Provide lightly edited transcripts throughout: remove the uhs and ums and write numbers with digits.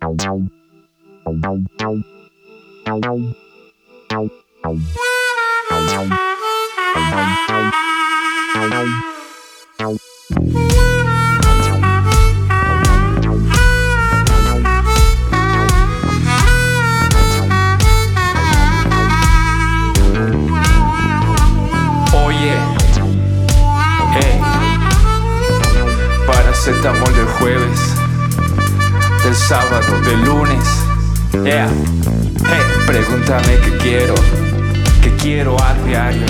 Paracetamol del jueves, del sábado, del lunes. Yeah. Hey, pregúntame qué quiero a diario.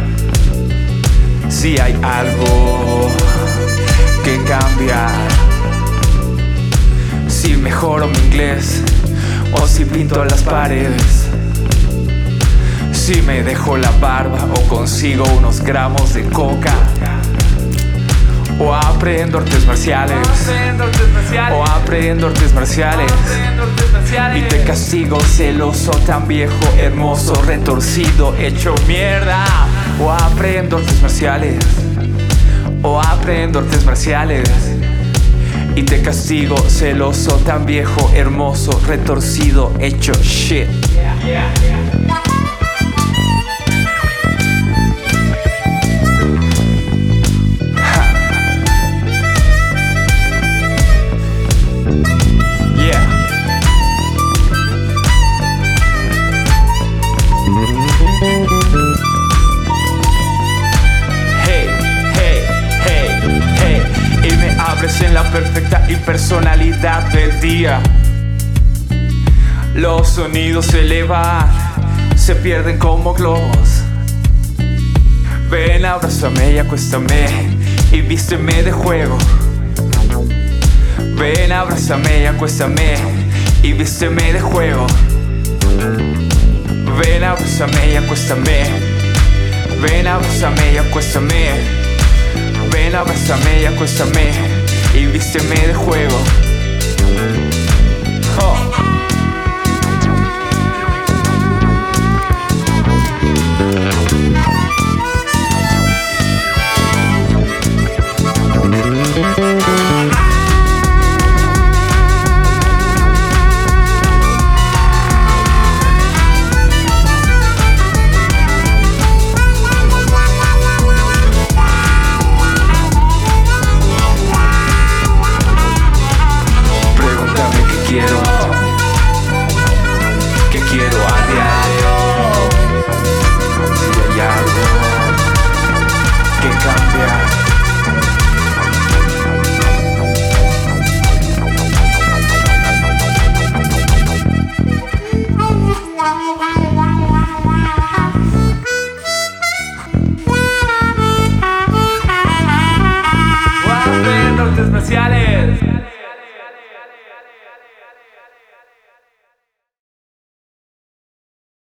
Si hay algo que cambiar, si mejoro mi inglés o si pinto las paredes, si me dejo la barba o consigo unos gramos de coca, o aprendo artes marciales, o aprendo artes marciales, y te castigo celoso, tan viejo, hermoso, retorcido, hecho mierda. O aprendo artes marciales, o aprendo artes marciales, y te castigo celoso, tan viejo, hermoso, retorcido, hecho shit. En la perfecta impersonalidad del día. Los sonidos se elevan, se pierden como globos. Ven, abrázame y acuéstame y vísteme de juego. Ven, abrázame y acuéstame y vísteme de juego. Ven, abrázame y acuéstame. Ven, abrázame y acuéstame. Ven, abrázame y acuéstame y vísteme de juego. Oh. Artes marciales.